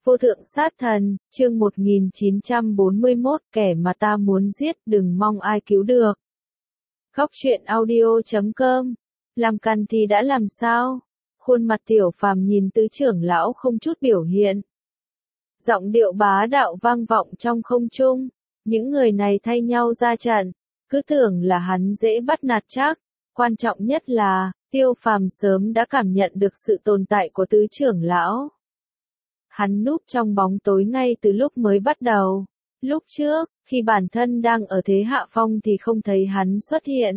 Vô thượng sát thần, chương 1941, kẻ mà ta muốn giết đừng mong ai cứu được. Góc truyện audio.com. Làm càn thì đã làm sao? Khuôn mặt Tiểu Phàm nhìn tứ trưởng lão không chút biểu hiện. Giọng điệu bá đạo vang vọng trong không trung. Những người này thay nhau ra trận, cứ tưởng là hắn dễ bắt nạt chắc. Quan trọng nhất là, Tiêu Phàm sớm đã cảm nhận được sự tồn tại của tứ trưởng lão. Hắn núp trong bóng tối ngay từ lúc mới bắt đầu. Lúc trước, khi bản thân đang ở thế hạ phong thì không thấy hắn xuất hiện.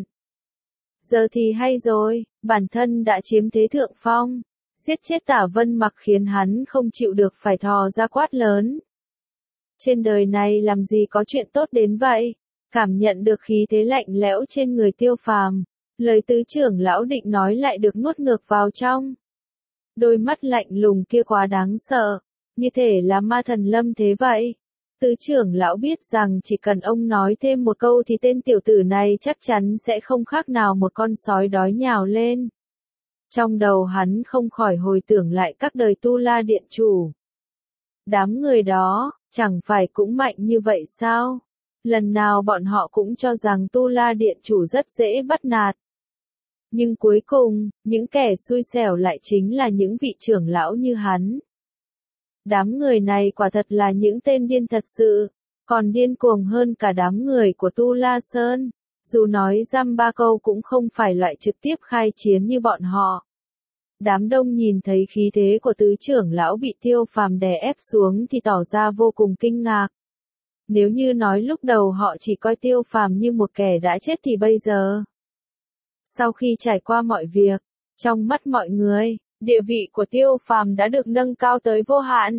Giờ thì hay rồi, bản thân đã chiếm thế thượng phong. Giết chết Tả Vân Mặc khiến hắn không chịu được phải thò ra quát lớn. Trên đời này làm gì có chuyện tốt đến vậy? Cảm nhận được khí thế lạnh lẽo trên người Tiêu Phàm, lời tứ trưởng lão định nói lại được nuốt ngược vào trong. Đôi mắt lạnh lùng kia quá đáng sợ, như thể là ma thần lâm thế vậy. Tứ trưởng lão biết rằng chỉ cần ông nói thêm một câu thì tên tiểu tử này chắc chắn sẽ không khác nào một con sói đói nhào lên. Trong đầu hắn không khỏi hồi tưởng lại các đời Tu La Điện Chủ. Đám người đó, chẳng phải cũng mạnh như vậy sao? Lần nào bọn họ cũng cho rằng Tu La Điện Chủ rất dễ bắt nạt. Nhưng cuối cùng, những kẻ xui xẻo lại chính là những vị trưởng lão như hắn. Đám người này quả thật là những tên điên thật sự, còn điên cuồng hơn cả đám người của Tu La Sơn. Dù nói dăm ba câu cũng không phải loại trực tiếp khai chiến như bọn họ. Đám đông nhìn thấy khí thế của tứ trưởng lão bị Tiêu Phàm đè ép xuống thì tỏ ra vô cùng kinh ngạc. Nếu như nói lúc đầu họ chỉ coi Tiêu Phàm như một kẻ đã chết thì bây giờ, sau khi trải qua mọi việc, trong mắt mọi người, địa vị của Tiêu Phàm đã được nâng cao tới vô hạn.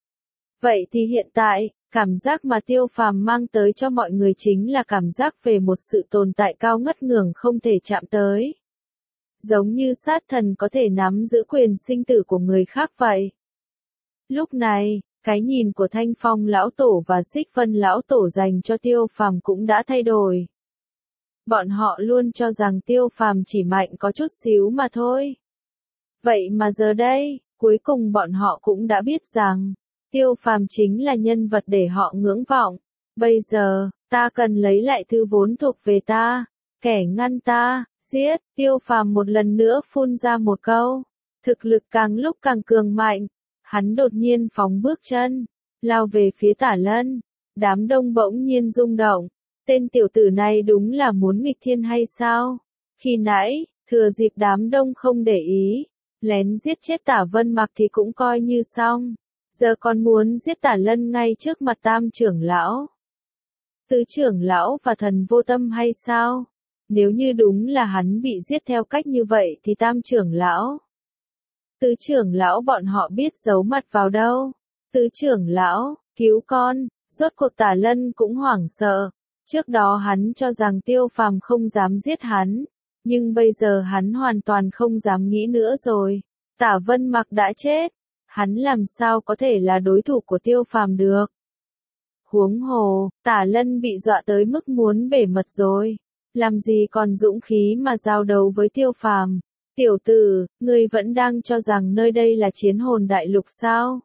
Vậy thì hiện tại, cảm giác mà Tiêu Phàm mang tới cho mọi người chính là cảm giác về một sự tồn tại cao ngất ngưởng không thể chạm tới. Giống như sát thần có thể nắm giữ quyền sinh tử của người khác vậy. Lúc này, cái nhìn của Thanh Phong lão tổ và Xích Vân lão tổ dành cho Tiêu Phàm cũng đã thay đổi. Bọn họ luôn cho rằng Tiêu Phàm chỉ mạnh có chút xíu mà thôi. Vậy mà giờ đây, cuối cùng bọn họ cũng đã biết rằng, Tiêu Phàm chính là nhân vật để họ ngưỡng vọng. Bây giờ, ta cần lấy lại thứ vốn thuộc về ta. Kẻ ngăn ta, giết. Tiêu Phàm một lần nữa phun ra một câu. Thực lực càng lúc càng cường mạnh. Hắn đột nhiên phóng bước chân, lao về phía Tả Lân. Đám đông bỗng nhiên rung động. Tên tiểu tử này đúng là muốn nghịch thiên hay sao? Khi nãy, thừa dịp đám đông không để ý, lén giết chết Tả Vân Mặc thì cũng coi như xong. Giờ còn muốn giết Tả Lân ngay trước mặt Tam trưởng lão, Tứ trưởng lão và Thần Vô Tâm hay sao? Nếu như đúng là hắn bị giết theo cách như vậy thì Tam trưởng lão, Tứ trưởng lão bọn họ biết giấu mặt vào đâu. Tứ trưởng lão, cứu con. Rốt cuộc Tả Lân cũng hoảng sợ. Trước đó hắn cho rằng Tiêu Phàm không dám giết hắn, nhưng bây giờ hắn hoàn toàn không dám nghĩ nữa rồi. Tả Vân Mặc đã chết, hắn làm sao có thể là đối thủ của Tiêu Phàm được. Huống hồ, Tả Lân bị dọa tới mức muốn bể mật rồi, làm gì còn dũng khí mà giao đấu với Tiêu Phàm. Tiểu tử, ngươi vẫn đang cho rằng nơi đây là Chiến Hồn Đại Lục sao?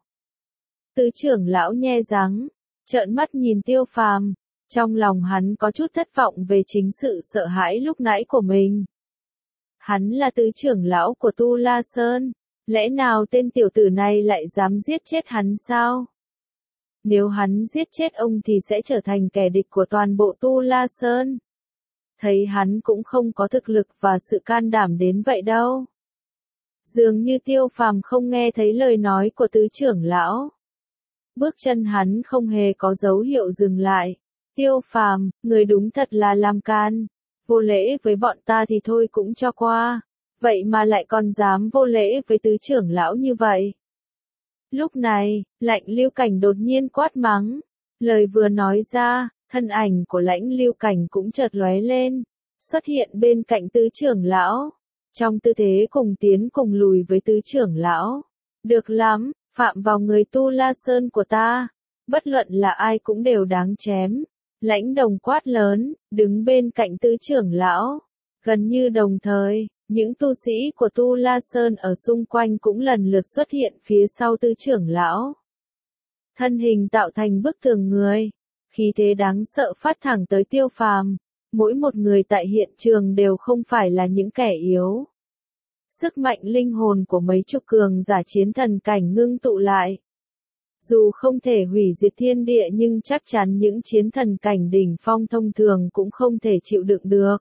Tứ trưởng lão nhe răng, trợn mắt nhìn Tiêu Phàm. Trong lòng hắn có chút thất vọng về chính sự sợ hãi lúc nãy của mình. Hắn là tứ trưởng lão của Tu La Sơn, lẽ nào tên tiểu tử này lại dám giết chết hắn sao? Nếu hắn giết chết ông thì sẽ trở thành kẻ địch của toàn bộ Tu La Sơn. Thấy hắn cũng không có thực lực và sự can đảm đến vậy đâu. Dường như Tiêu Phàm không nghe thấy lời nói của tứ trưởng lão. Bước chân hắn không hề có dấu hiệu dừng lại. Tiêu Phàm, người đúng thật là làm can. Vô lễ với bọn ta thì thôi cũng cho qua. Vậy mà lại còn dám vô lễ với tứ trưởng lão như vậy. Lúc này, Lãnh Lưu Cảnh đột nhiên quát mắng. Lời vừa nói ra, thân ảnh của Lãnh Lưu Cảnh cũng chợt lóe lên, xuất hiện bên cạnh tứ trưởng lão. Trong tư thế cùng tiến cùng lùi với tứ trưởng lão. Được lắm, phạm vào người Tu La Sơn của ta. Bất luận là ai cũng đều đáng chém. Lãnh Đồng quát lớn, đứng bên cạnh tứ trưởng lão. Gần như đồng thời, những tu sĩ của Tu La Sơn ở xung quanh cũng lần lượt xuất hiện phía sau tứ trưởng lão. thân hình tạo thành bức tường người, khí thế đáng sợ phát thẳng tới Tiêu Phàm. Mỗi một người tại hiện trường đều không phải là những kẻ yếu. Sức mạnh linh hồn của mấy chục cường giả chiến thần cảnh ngưng tụ lại. Dù không thể hủy diệt thiên địa nhưng chắc chắn những chiến thần cảnh đỉnh phong thông thường cũng không thể chịu đựng được.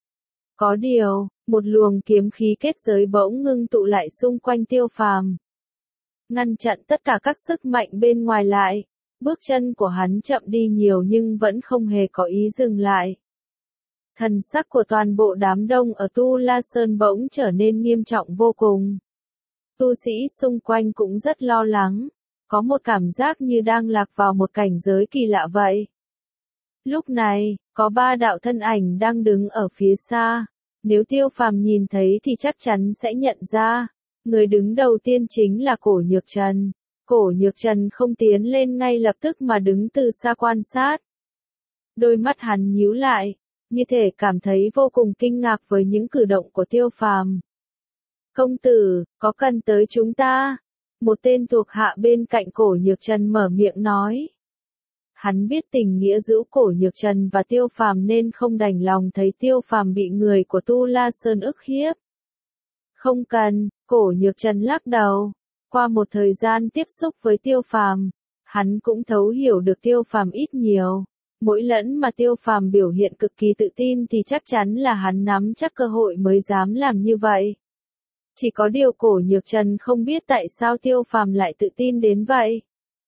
Có điều, một luồng kiếm khí kết giới bỗng ngưng tụ lại xung quanh Tiêu Phàm, ngăn chặn tất cả các sức mạnh bên ngoài lại. Bước chân của hắn chậm đi nhiều nhưng vẫn không hề có ý dừng lại. Thần sắc của toàn bộ đám đông ở Tu La Sơn bỗng trở nên nghiêm trọng vô cùng. Tu sĩ xung quanh cũng rất lo lắng, có một cảm giác như đang lạc vào một cảnh giới kỳ lạ vậy. Lúc này, có 3 đạo thân ảnh đang đứng ở phía xa. Nếu Tiêu Phàm nhìn thấy thì chắc chắn sẽ nhận ra. Người đứng đầu tiên chính là Cổ Nhược Trần. Cổ Nhược Trần không tiến lên ngay lập tức mà đứng từ xa quan sát. Đôi mắt hắn nhíu lại, như thể cảm thấy vô cùng kinh ngạc với những cử động của Tiêu Phàm. Công tử, có cần tới chúng ta? Một tên thuộc hạ bên cạnh Cổ Nhược Trần mở miệng nói. Hắn biết tình nghĩa giữa Cổ Nhược Trần và Tiêu Phàm nên không đành lòng thấy Tiêu Phàm bị người của Tu La Sơn ức hiếp. Không cần, Cổ Nhược Trần lắc đầu. Qua một thời gian tiếp xúc với Tiêu Phàm, hắn cũng thấu hiểu được Tiêu Phàm ít nhiều. Mỗi lần mà Tiêu Phàm biểu hiện cực kỳ tự tin thì chắc chắn là hắn nắm chắc cơ hội mới dám làm như vậy. Chỉ có điều Cổ Nhược Trần không biết tại sao Tiêu Phàm lại tự tin đến vậy.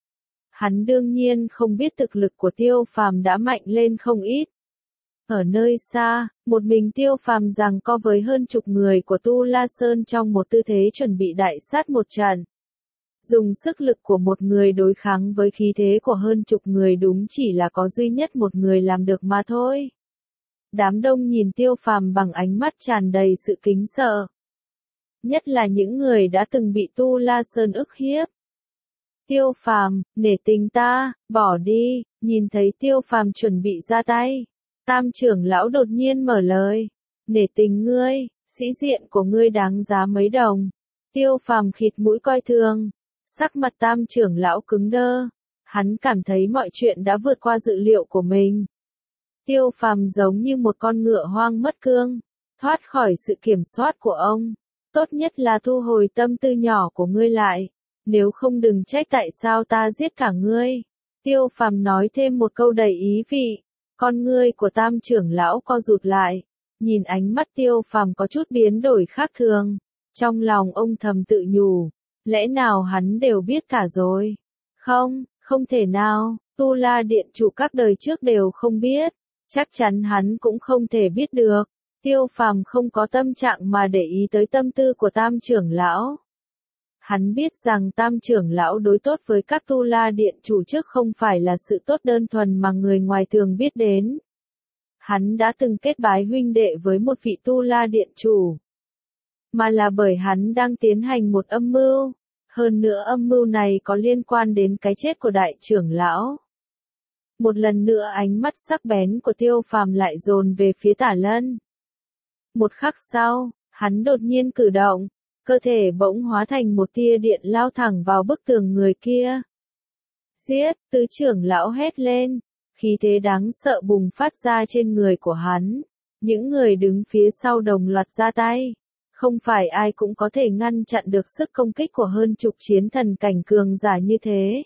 Hắn đương nhiên không biết thực lực của Tiêu Phàm đã mạnh lên không ít. Ở nơi xa, một mình Tiêu Phàm giằng co với hơn chục người của Tu La Sơn trong một tư thế chuẩn bị đại sát một trận. Dùng sức lực của một người đối kháng với khí thế của hơn chục người đúng chỉ là có duy nhất một người làm được mà thôi. Đám đông nhìn Tiêu Phàm bằng ánh mắt tràn đầy sự kính sợ. Nhất là những người đã từng bị Tu La Sơn ức hiếp. Tiêu Phàm, nể tình ta, bỏ đi. Nhìn thấy Tiêu Phàm chuẩn bị ra tay, Tam trưởng lão đột nhiên mở lời. Nể tình ngươi, sĩ diện của ngươi đáng giá mấy đồng. Tiêu Phàm khịt mũi coi thường. Sắc mặt Tam trưởng lão cứng đơ. Hắn cảm thấy mọi chuyện đã vượt qua dự liệu của mình. Tiêu Phàm giống như một con ngựa hoang mất cương, thoát khỏi sự kiểm soát của ông. Tốt nhất là thu hồi tâm tư nhỏ của ngươi lại. Nếu không đừng trách tại sao ta giết cả ngươi. Tiêu Phàm nói thêm một câu đầy ý vị. Con ngươi của Tam trưởng lão co rụt lại. Nhìn ánh mắt Tiêu Phàm có chút biến đổi khác thường. Trong lòng ông thầm tự nhủ. Lẽ nào hắn đều biết cả rồi? Không, không thể nào. Tu La Điện chủ các đời trước đều không biết. Chắc chắn hắn cũng không thể biết được. Tiêu Phàm không có tâm trạng mà để ý tới tâm tư của Tam trưởng lão. Hắn biết rằng Tam trưởng lão đối tốt với các Tu La Điện chủ trước không phải là sự tốt đơn thuần mà người ngoài thường biết đến. Hắn đã từng kết bái huynh đệ với một vị Tu La Điện chủ. Mà là bởi hắn đang tiến hành một âm mưu. Hơn nữa âm mưu này có liên quan đến cái chết của đại trưởng lão. Một lần nữa ánh mắt sắc bén của Tiêu Phàm lại dồn về phía Tả Lân. Một khắc sau, hắn đột nhiên cử động, cơ thể bỗng hóa thành một tia điện lao thẳng vào bức tường người kia. Giết, tứ trưởng lão hét lên, khí thế đáng sợ bùng phát ra trên người của hắn. Những người đứng phía sau đồng loạt ra tay. Không phải ai cũng có thể ngăn chặn được sức công kích của hơn chục chiến thần cảnh cường giả như thế.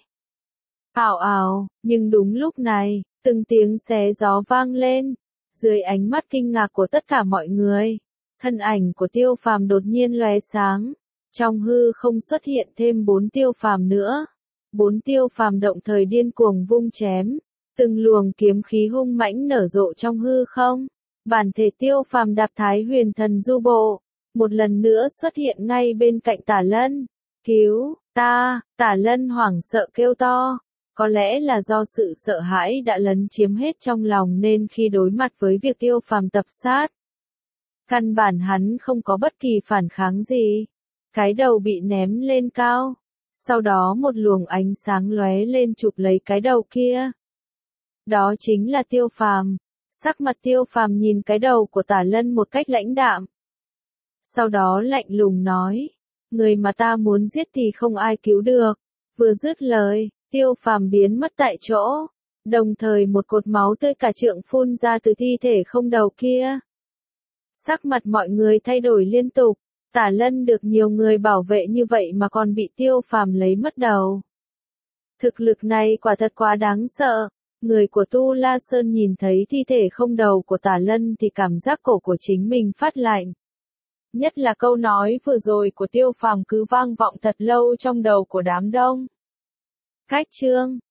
Ào ào, nhưng đúng lúc này, từng tiếng xé gió vang lên. Dưới ánh mắt kinh ngạc của tất cả mọi người, thân ảnh của Tiêu Phàm đột nhiên lóe sáng. Trong hư không xuất hiện thêm 4 Tiêu Phàm nữa. 4 Tiêu Phàm động thời điên cuồng vung chém. Từng luồng kiếm khí hung mãnh nở rộ trong hư không. Bản thể Tiêu Phàm đạp Thái Huyền Thần Du Bộ. Một lần nữa xuất hiện ngay bên cạnh Tả Lân. Cứu, ta, Tả Lân hoảng sợ kêu to. Có lẽ là do sự sợ hãi đã lấn chiếm hết trong lòng nên khi đối mặt với việc Tiêu Phàm tập sát, căn bản hắn không có bất kỳ phản kháng gì. Cái đầu bị ném lên cao. Sau đó một luồng ánh sáng lóe lên chụp lấy cái đầu kia. Đó chính là Tiêu Phàm. Sắc mặt Tiêu Phàm nhìn cái đầu của Tả Lân một cách lãnh đạm. Sau đó lạnh lùng nói, người mà ta muốn giết thì không ai cứu được. Vừa dứt lời, Tiêu Phàm biến mất tại chỗ, đồng thời một cột máu tươi cả trượng phun ra từ thi thể không đầu kia. Sắc mặt mọi người thay đổi liên tục, Tả Lân được nhiều người bảo vệ như vậy mà còn bị Tiêu Phàm lấy mất đầu. Thực lực này quả thật quá đáng sợ. Người của Tu La Sơn nhìn thấy thi thể không đầu của Tả Lân thì cảm giác cổ của chính mình phát lạnh. Nhất là câu nói vừa rồi của Tiêu Phàm cứ vang vọng thật lâu trong đầu của đám đông. Khách trương,